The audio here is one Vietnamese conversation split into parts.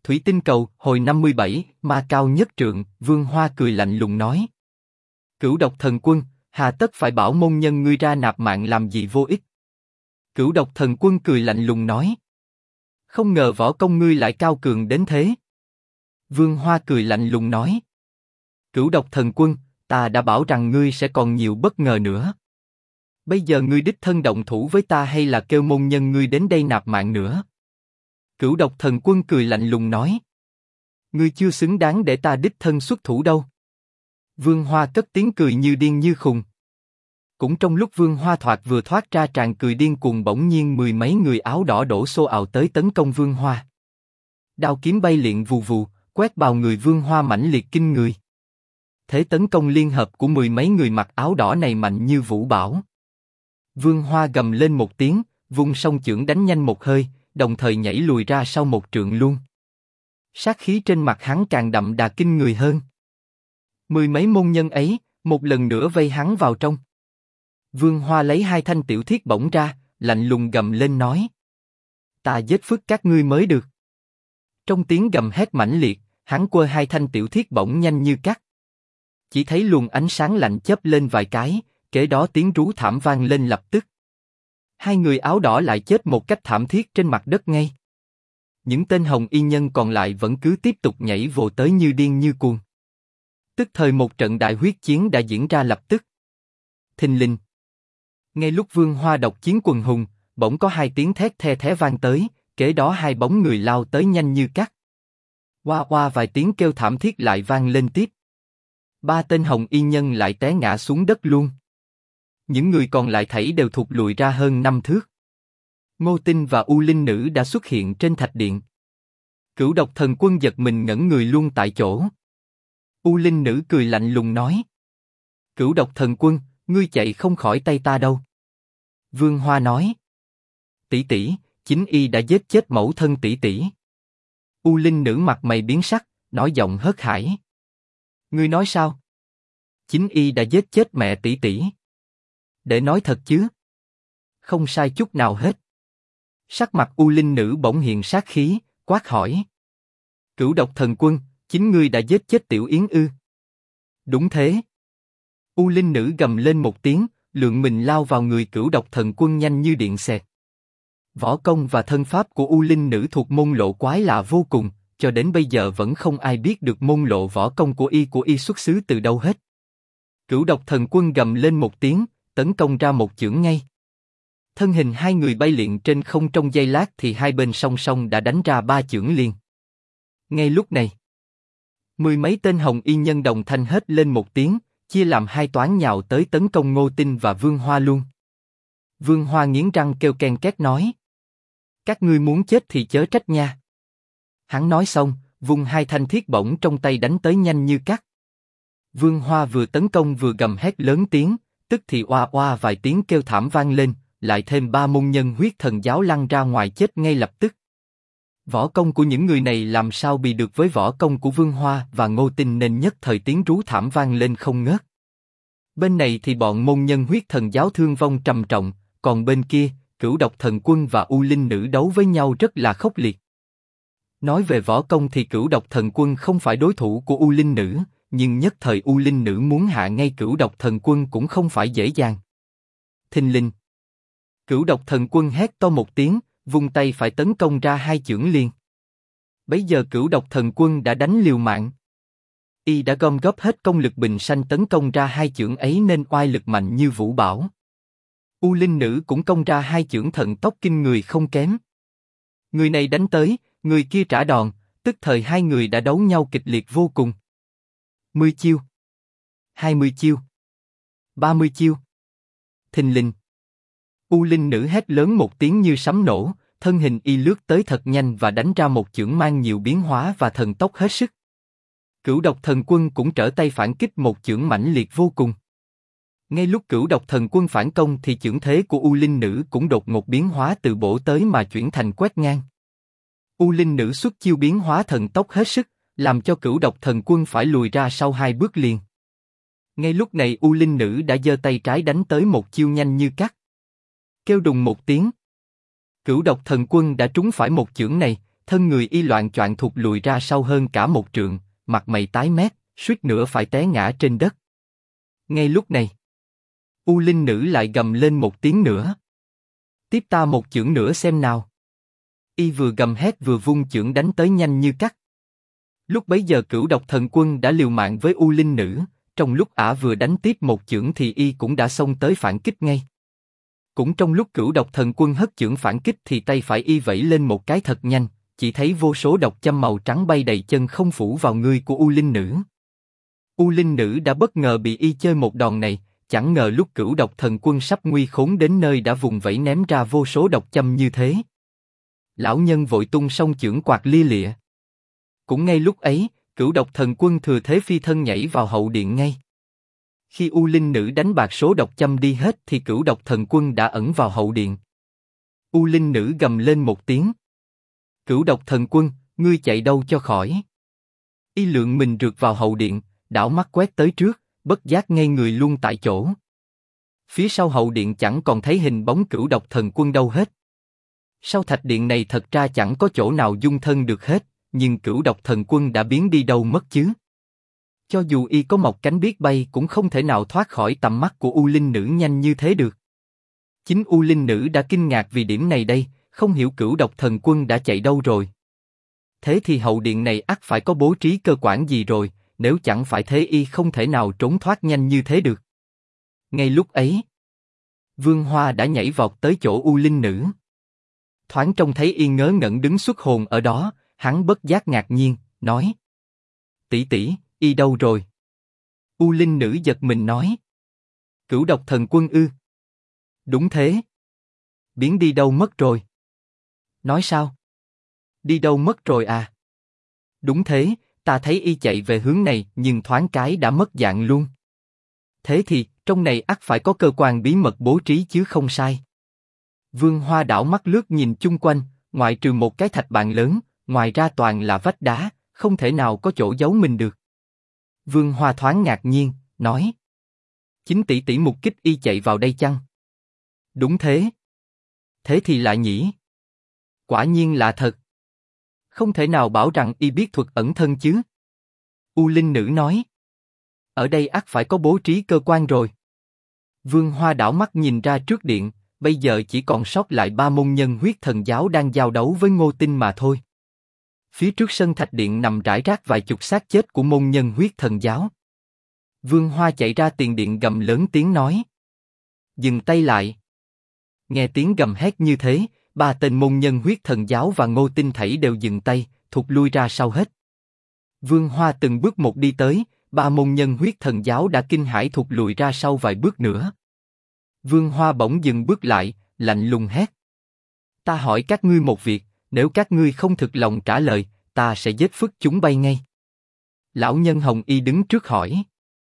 Thủy tinh cầu, hồi 57, ma cao nhất trượng, Vương Hoa cười lạnh lùng nói. Cửu độc thần quân, hà tất phải bảo môn nhân ngươi ra nạp mạng làm gì vô ích. Cửu độc thần quân cười lạnh lùng nói. Không ngờ võ công ngươi lại cao cường đến thế. Vương Hoa cười lạnh lùng nói. Cửu độc thần quân, ta đã bảo rằng ngươi sẽ còn nhiều bất ngờ nữa. Bây giờ ngươi đích thân động thủ với ta hay là kêu môn nhân ngươi đến đây nạp mạng nữa? Cửu độc thần quân cười lạnh lùng nói. Ngươi chưa xứng đáng để ta đích thân xuất thủ đâu. Vương Hoa cất tiếng cười như điên như khùng. Cũng trong lúc Vương Hoa vừa thoát ra tràng cười điên cuồng, bỗng nhiên mười mấy người áo đỏ đổ xô ào tới tấn công Vương Hoa. Đao kiếm bay liệng vù vù, quét vào người Vương Hoa mãnh liệt kinh người. Thế tấn công liên hợp của mười mấy người mặc áo đỏ này mạnh như vũ bão. Vương Hoa gầm lên một tiếng, vung song chưởng đánh nhanh một hơi, đồng thời nhảy lùi ra sau một trượng luôn. Sát khí trên mặt hắn càng đậm đà kinh người hơn. Mười mấy môn nhân ấy, một lần nữa vây hắn vào trong. Vương Hoa lấy hai thanh tiểu thiết bổng ra, lạnh lùng gầm lên nói. Ta giết phức các ngươi mới được. Trong tiếng gầm hét mãnh liệt, hắn quơ hai thanh tiểu thiết bổng nhanh như cắt. Chỉ thấy luồng ánh sáng lạnh chớp lên vài cái, kế đó tiếng rú thảm vang lên lập tức. Hai người áo đỏ lại chết một cách thảm thiết trên mặt đất ngay. Những tên hồng y nhân còn lại vẫn cứ tiếp tục nhảy vồ tới như điên như cuồng. Tức thời một trận đại huyết chiến đã diễn ra lập tức. Thình lình. Ngay lúc Vương Hoa độc chiến quần hùng, bỗng có hai tiếng thét the thé vang tới, kế đó hai bóng người lao tới nhanh như cắt. Oa oa vài tiếng kêu thảm thiết lại vang lên tiếp. Ba tên hồng y nhân lại té ngã xuống đất luôn. Những người còn lại thảy đều thụt lùi ra hơn 5 thước. Ngô Tinh và U Linh Nữ đã xuất hiện trên thạch điện. Cửu độc thần quân giật mình ngẩn người luôn tại chỗ. U Linh Nữ cười lạnh lùng nói. Cửu độc thần quân, ngươi chạy không khỏi tay ta đâu. Vương Hoa nói. Tỷ tỷ, chính y đã giết chết mẫu thân tỷ tỷ. U Linh Nữ mặt mày biến sắc, nói giọng hớt hải. Ngươi nói sao? Chính y đã giết chết mẹ tỷ tỷ. Để nói thật chứ? Không sai chút nào hết. Sắc mặt U Linh Nữ bỗng hiện sát khí, quát hỏi. Cửu độc thần quân, chính ngươi đã giết chết Tiểu Yến ư? Đúng thế. U Linh Nữ gầm lên một tiếng, lượng mình lao vào người Cửu độc thần quân nhanh như điện xẹt. Võ công và thân pháp của U Linh Nữ thuộc môn lộ quái lạ vô cùng, cho đến bây giờ vẫn không ai biết được môn lộ võ công của y xuất xứ từ đâu hết. Cửu độc thần quân gầm lên một tiếng, tấn công ra một chưởng ngay. Thân hình hai người bay liệng trên không trong giây lát thì hai bên song song đã đánh ra ba chưởng liền. Ngay lúc này, mười mấy tên hồng y nhân đồng thanh hét lên một tiếng, chia làm hai toán nhào tới tấn công Ngô Tinh và Vương Hoa luôn. Vương Hoa nghiến răng kêu ken két nói. Các ngươi muốn chết thì chớ trách nha. Hắn nói xong, vung hai thanh thiết bổng trong tay đánh tới nhanh như cắt. Vương Hoa vừa tấn công vừa gầm hét lớn tiếng, tức thì oa oa vài tiếng kêu thảm vang lên, lại thêm ba môn nhân huyết thần giáo lăn ra ngoài chết ngay lập tức. Võ công của những người này làm sao bị được với võ công của Vương Hoa và Ngô Tinh, nên nhất thời tiếng rú thảm vang lên không ngớt. Bên này thì bọn môn nhân huyết thần giáo thương vong trầm trọng, còn bên kia, Cửu độc thần quân và U Linh Nữ đấu với nhau rất là khốc liệt. Nói về võ công thì Cửu độc thần quân không phải đối thủ của U Linh Nữ, nhưng nhất thời U Linh Nữ muốn hạ ngay Cửu độc thần quân cũng không phải dễ dàng. Thình lình. Cửu độc thần quân hét to một tiếng, vung tay phải tấn công ra hai chưởng liền. Bấy giờ Cửu độc thần quân đã đánh liều mạng. Y đã gom góp hết công lực bình sanh tấn công ra hai chưởng ấy nên oai lực mạnh như vũ bão. U Linh Nữ cũng công ra hai chưởng thần tốc kinh người không kém. Người này đánh tới, người kia trả đòn, tức thời hai người đã đấu nhau kịch liệt vô cùng. 10 chiêu, 20 chiêu, 30 chiêu. Thình lình. U Linh Nữ hét lớn một tiếng như sấm nổ, thân hình y lướt tới thật nhanh và đánh ra một chưởng mang nhiều biến hóa và thần tốc hết sức. Cửu độc thần quân cũng trở tay phản kích một chưởng mãnh liệt vô cùng. Ngay lúc Cửu độc thần quân phản công thì chưởng thế của U Linh Nữ cũng đột ngột biến hóa từ bổ tới mà chuyển thành quét ngang. U Linh Nữ xuất chiêu biến hóa thần tốc hết sức, làm cho Cửu độc thần quân phải lùi ra sau hai bước liền. Ngay lúc này U Linh Nữ đã giơ tay trái đánh tới một chiêu nhanh như cắt. Kêu đùng một tiếng. Cửu độc thần quân đã trúng phải một chưởng này, thân người y loạng choạng thụt lùi ra sau hơn cả 1 trượng, mặt mày tái mét, suýt nữa phải té ngã trên đất. Ngay lúc này, U Linh Nữ lại gầm lên một tiếng nữa. Tiếp ta một chưởng nữa xem nào. Y vừa gầm hét vừa vung chưởng đánh tới nhanh như cắt. Lúc bấy giờ Cửu Độc Thần Quân đã liều mạng với U Linh Nữ, trong lúc ả vừa đánh tiếp một chưởng thì y cũng đã xông tới phản kích ngay. Cũng trong lúc Cửu Độc Thần Quân hất chưởng phản kích thì tay phải y vẫy lên một cái thật nhanh, chỉ thấy vô số độc châm màu trắng bay đầy chân không phủ vào người của U Linh Nữ. U Linh Nữ đã bất ngờ bị y chơi một đòn này, chẳng ngờ lúc Cửu Độc Thần Quân sắp nguy khốn đến nơi đã vùng vẫy ném ra vô số độc châm như thế. Lão nhân vội tung song chưởng quạt lia lịa. Cũng ngay lúc ấy, Cửu Độc Thần Quân thừa thế phi thân nhảy vào hậu điện ngay. Khi U Linh Nữ đánh bạc số độc châm đi hết thì Cửu Độc Thần Quân đã ẩn vào hậu điện. U Linh Nữ gầm lên một tiếng. Cửu Độc Thần Quân, ngươi chạy đâu cho khỏi? Y lượng mình rượt vào hậu điện, đảo mắt quét tới trước, bất giác ngây người luôn tại chỗ. Phía sau hậu điện chẳng còn thấy hình bóng Cửu Độc Thần Quân đâu hết. Sau thạch điện này thật ra chẳng có chỗ nào dung thân được hết, nhưng Cửu Độc Thần Quân đã biến đi đâu mất chứ? Cho dù y có mọc cánh biết bay cũng không thể nào thoát khỏi tầm mắt của U Linh Nữ nhanh như thế được. Chính U Linh Nữ đã kinh ngạc vì điểm này đây, không hiểu Cửu Độc Thần Quân đã chạy đâu rồi. Thế thì hậu điện này ắt phải có bố trí cơ quan gì rồi, nếu chẳng phải thế y không thể nào trốn thoát nhanh như thế được. Ngay lúc ấy, Vương Hoa đã nhảy vọt tới chỗ U Linh Nữ. Thoáng trông thấy y ngớ ngẩn đứng xuất hồn ở đó, hắn bất giác ngạc nhiên, nói: tỷ tỷ, y đâu rồi? U Linh Nữ giật mình nói: Cửu Độc Thần Quân ư? Đúng thế. Biến đi đâu mất rồi? Nói sao? Đi đâu mất rồi à? Đúng thế, ta thấy y chạy về hướng này nhưng thoáng cái đã mất dạng luôn. Thế thì, trong này ắt phải có cơ quan bí mật bố trí chứ không sai. Vương Hoa đảo mắt lướt nhìn chung quanh, ngoại trừ một cái thạch bàn lớn, ngoài ra toàn là vách đá, không thể nào có chỗ giấu mình được. Vương Hoa thoáng ngạc nhiên, nói: chính tỷ tỷ mục kích y chạy vào đây chăng? Đúng thế. Thế thì lạ nhỉ? Quả nhiên lạ thật. Không thể nào bảo rằng y biết thuật ẩn thân chứ? U Linh Nữ nói: ở đây ắt phải có bố trí cơ quan rồi. Vương Hoa đảo mắt nhìn ra trước điện, bây giờ chỉ còn sót lại 3 môn nhân huyết thần giáo đang giao đấu với Ngô Tinh mà thôi. Phía trước sân thạch điện nằm rải rác vài chục xác chết của môn nhân huyết thần giáo. Vương Hoa chạy ra tiền điện gầm lớn tiếng nói: dừng tay lại. Nghe tiếng gầm hét như thế, 3 tên môn nhân huyết thần giáo và Ngô Tinh thảy đều dừng tay, thụt lui ra sau hết. Vương Hoa từng bước một đi tới, 3 môn nhân huyết thần giáo đã kinh hãi thụt lùi ra sau vài bước nữa. Vương Hoa bỗng dừng bước lại, lạnh lùng hét: ta hỏi các ngươi một việc, nếu các ngươi không thực lòng trả lời, ta sẽ giết phức chúng bay ngay. Lão nhân Hồng Y đứng trước hỏi: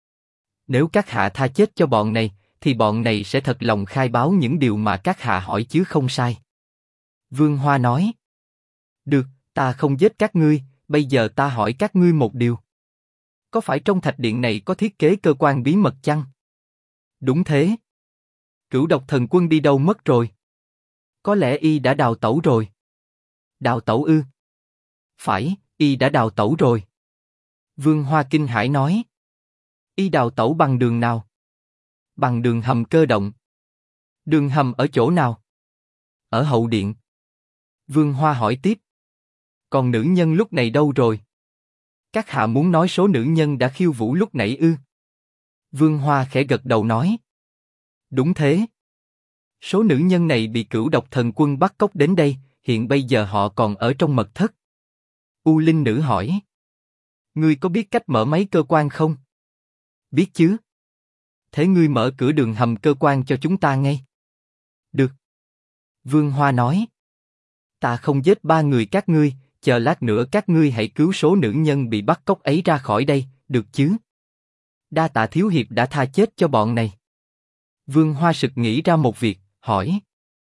nếu các hạ tha chết cho bọn này, thì bọn này sẽ thật lòng khai báo những điều mà các hạ hỏi chứ không sai. Vương Hoa nói: được, ta không giết các ngươi, bây giờ ta hỏi các ngươi một điều. Có phải trong thạch điện này có thiết kế cơ quan bí mật chăng? Đúng thế. Cửu Độc Thần Quân đi đâu mất rồi? Có lẽ y đã đào tẩu rồi. Đào tẩu ư? Phải, y đã đào tẩu rồi. Vương Hoa kinh hãi nói: y đào tẩu bằng đường nào? Bằng đường hầm cơ động. Đường hầm ở chỗ nào? Ở hậu điện. Vương Hoa hỏi tiếp: còn nữ nhân lúc này đâu rồi? Các hạ muốn nói số nữ nhân đã khiêu vũ lúc nãy ư? Vương Hoa khẽ gật đầu nói: đúng thế. Số nữ nhân này bị Cửu Độc Thần Quân bắt cóc đến đây, hiện bây giờ họ còn ở trong mật thất. U Linh Nữ hỏi: ngươi có biết cách mở máy cơ quan không? Biết chứ. Thế ngươi mở cửa đường hầm cơ quan cho chúng ta ngay. Được. Vương Hoa nói: ta không giết 3 người các ngươi, chờ lát nữa các ngươi hãy cứu số nữ nhân bị bắt cóc ấy ra khỏi đây, được chứ? Đa tạ thiếu hiệp đã tha chết cho bọn này. Vương Hoa sực nghĩ ra một việc, hỏi: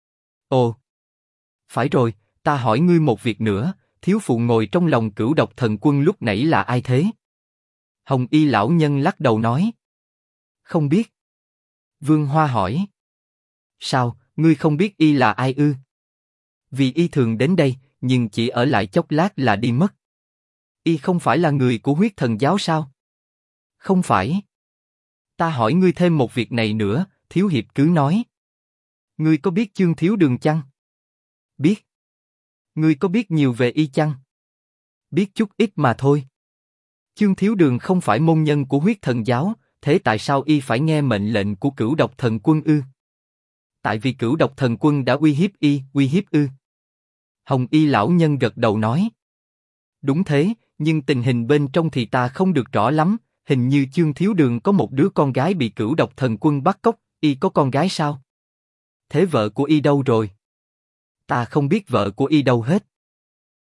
ồ, phải rồi, ta hỏi ngươi một việc nữa, thiếu phụ ngồi trong lòng Cửu Độc Thần Quân lúc nãy là ai thế? Hồng Y lão nhân lắc đầu nói: không biết. Vương Hoa hỏi: sao, ngươi không biết y là ai ư? Vì y thường đến đây, nhưng chỉ ở lại chốc lát là đi mất. Y không phải là người của huyết thần giáo sao? Không phải. Ta hỏi ngươi thêm một việc này nữa, thiếu hiệp cứ nói. Ngươi có biết Chương Thiếu Đường chăng? Biết. Ngươi có biết nhiều về y chăng? Biết chút ít mà thôi. Chương Thiếu Đường không phải môn nhân của huyết thần giáo, thế tại sao y phải nghe mệnh lệnh của Cửu Độc Thần Quân ư? Tại vì Cửu Độc Thần Quân đã uy hiếp y, uy hiếp ư? Hồng Y lão nhân gật đầu nói. Đúng thế, nhưng tình hình bên trong thì ta không được rõ lắm, hình như Chương Thiếu Đường có một đứa con gái bị Cửu Độc Thần Quân bắt cóc, y có con gái sao? Thế vợ của y đâu rồi? Ta không biết vợ của y đâu hết.